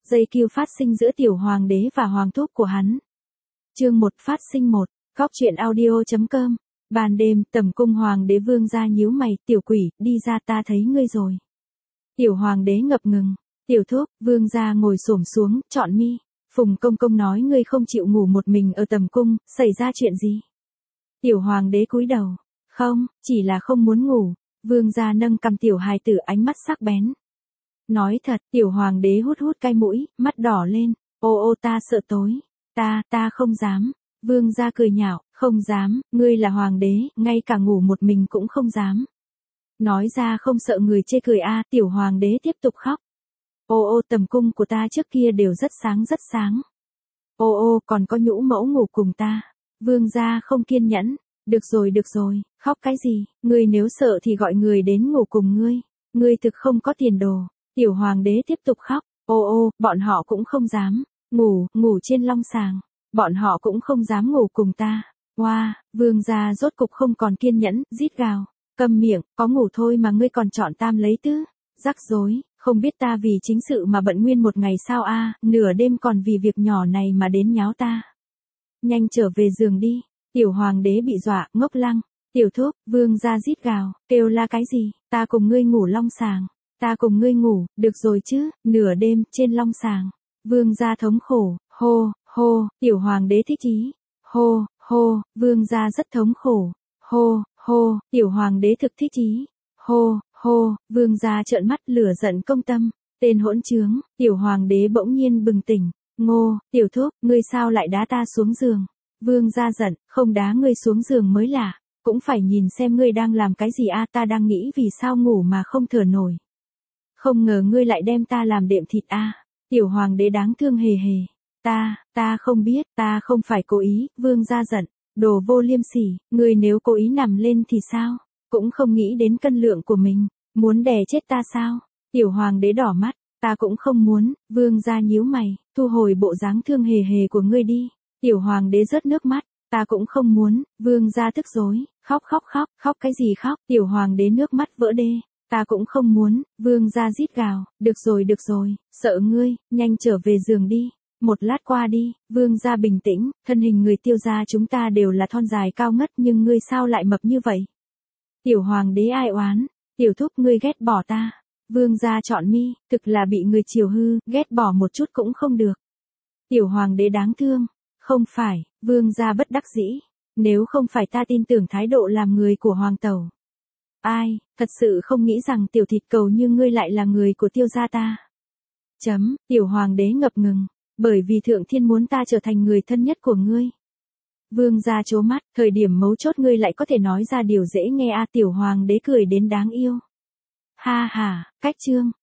Dây cừu phát sinh giữa tiểu hoàng đế và hoàng thúc của hắn. Chương 1 phát sinh 1, Góc truyện audio.com. Ban đêm, tầm cung hoàng đế Vương gia nhíu mày, tiểu quỷ, đi ra, ta thấy ngươi rồi. Tiểu hoàng đế ngập ngừng, tiểu thúc, Vương gia ngồi xổm xuống, trọn mi. Phùng công công nói ngươi không chịu ngủ một mình ở tầm cung, xảy ra chuyện gì? Tiểu hoàng đế cúi đầu, không, chỉ là không muốn ngủ. Vương gia nâng cằm tiểu hài tử, ánh mắt sắc bén. Nói thật, tiểu hoàng đế hút hút cái mũi, mắt đỏ lên, ô ta sợ tối, ta không dám. Vương gia cười nhạo, không dám, ngươi là hoàng đế, ngay cả ngủ một mình cũng không dám. Nói ra không sợ người chê cười a. Tiểu hoàng đế tiếp tục khóc. Ô tầm cung của ta trước kia đều rất sáng. Ô còn có nhũ mẫu ngủ cùng ta. Vương gia không kiên nhẫn, được rồi, khóc cái gì, ngươi nếu sợ thì gọi người đến ngủ cùng ngươi thực không có tiền đồ. Tiểu hoàng đế tiếp tục khóc, ô bọn họ cũng không dám, ngủ trên long sàng, bọn họ cũng không dám ngủ cùng ta. Wow, vương gia rốt cục không còn kiên nhẫn, rít gào, câm miệng, có ngủ thôi mà ngươi còn chọn tam lấy tứ, rắc rối, không biết ta vì chính sự mà bận nguyên một ngày sao a, nửa đêm còn vì việc nhỏ này mà đến nháo ta. Nhanh trở về giường đi. Tiểu hoàng đế bị dọa, ngốc lăng. Tiểu thúc, vương gia rít gào, kêu la cái gì, ta cùng ngươi ngủ long sàng. Ta cùng ngươi ngủ, được rồi chứ, nửa đêm, trên long sàng. Vương gia thống khổ, hô, tiểu hoàng đế thích chí. Hô, vương gia rất thống khổ. Hô, tiểu hoàng đế thực thích chí. Hô, vương gia trợn mắt lửa giận công tâm. Tên hỗn trướng, tiểu hoàng đế bỗng nhiên bừng tỉnh. Ngô, tiểu thúc, ngươi sao lại đá ta xuống giường? Vương gia giận, không đá ngươi xuống giường mới lạ, cũng phải nhìn xem ngươi đang làm cái gì a. Ta đang nghĩ vì sao ngủ mà không thở nổi. Không ngờ ngươi lại đem ta làm đệm thịt a. Tiểu hoàng đế đáng thương hề. Ta không biết, ta không phải cố ý. Vương gia giận, đồ vô liêm sỉ, ngươi nếu cố ý nằm lên thì sao? Cũng không nghĩ đến cân lượng của mình, muốn đè chết ta sao? Tiểu hoàng đế đỏ mắt, ta cũng không muốn. Vương gia nhíu mày, thu hồi bộ dáng thương hề của ngươi đi. Tiểu hoàng đế rớt nước mắt, ta cũng không muốn. Vương gia tức rối, khóc cái gì khóc? Tiểu hoàng đế nước mắt vỡ đê, ta cũng không muốn. Vương gia rít gào, được rồi, sợ ngươi, nhanh trở về giường đi. Một lát qua đi, vương gia bình tĩnh, thân hình người Tiêu gia chúng ta đều là thon dài cao ngất, nhưng ngươi sao lại mập như vậy? Tiểu hoàng đế ai oán, tiểu thúc ngươi ghét bỏ ta. Vương gia trọn mi, thực là bị người chiều hư, ghét bỏ một chút cũng không được. Tiểu hoàng đế đáng thương. Không phải, vương gia bất đắc dĩ, nếu không phải ta tin tưởng thái độ làm người của hoàng tẩu. Ai, thật sự không nghĩ rằng tiểu thịt cầu như ngươi lại là người của Tiêu gia ta. Tiểu hoàng đế ngập ngừng, bởi vì thượng thiên muốn ta trở thành người thân nhất của ngươi. Vương gia trố mắt, thời điểm mấu chốt ngươi lại có thể nói ra điều dễ nghe a. Tiểu hoàng đế cười đến đáng yêu. Ha, cách chương.